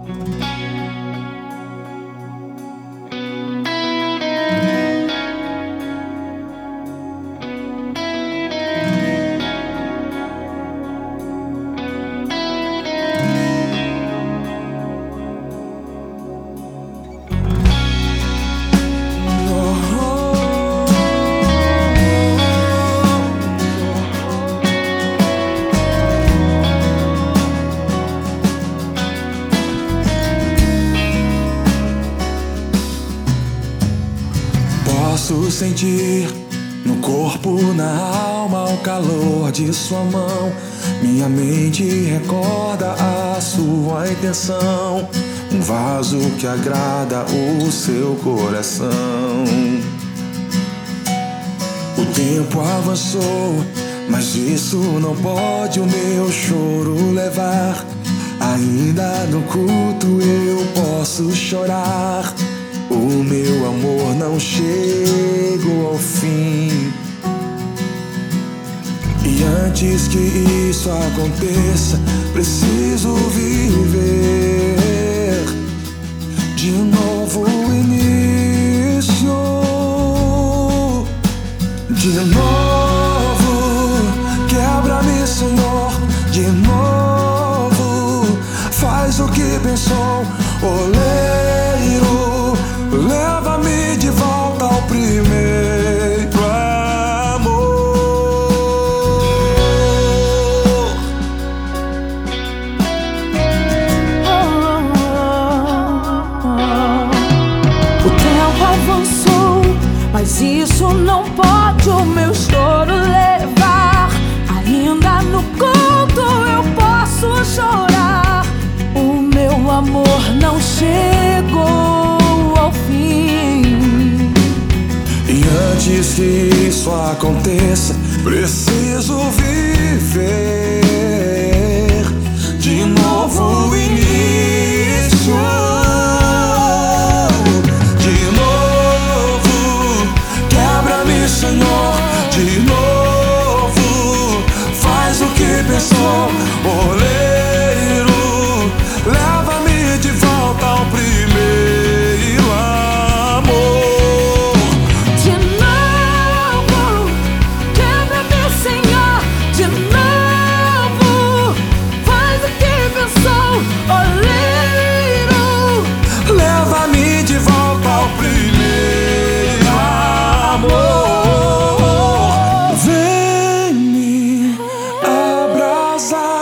Posso sentir no corpo, na alma, o calor de sua mão. Minha mente recorda a sua intenção, um vaso que agrada o seu coração. O tempo avançou, mas isso não pode o meu choro levar. Ainda no culto eu posso chorar. O meu amor não chegou ao fim. E antes que isso aconteça, preciso viver de novo o início. De novo, quebra-me, Senhor. De novo, faz o que pensou, oleiro. Leva-me de volta ao primeiro amor. O tempo avançou, mas isso não pode o meu choro levar. Ainda no culto eu posso chorar. O meu amor não chegou ao fim. E antes que isso aconteça, preciso viver de novo o início. De novo, quebra-me, Senhor. De novo, faz o que pensou, oleiro. Leva-me de volta ao primeiro amor. De novo, quebra-me, Senhor. De novo, faz o que pensou, oleiro. Leva-me de volta ao primeiro amor. Vem me abraçar.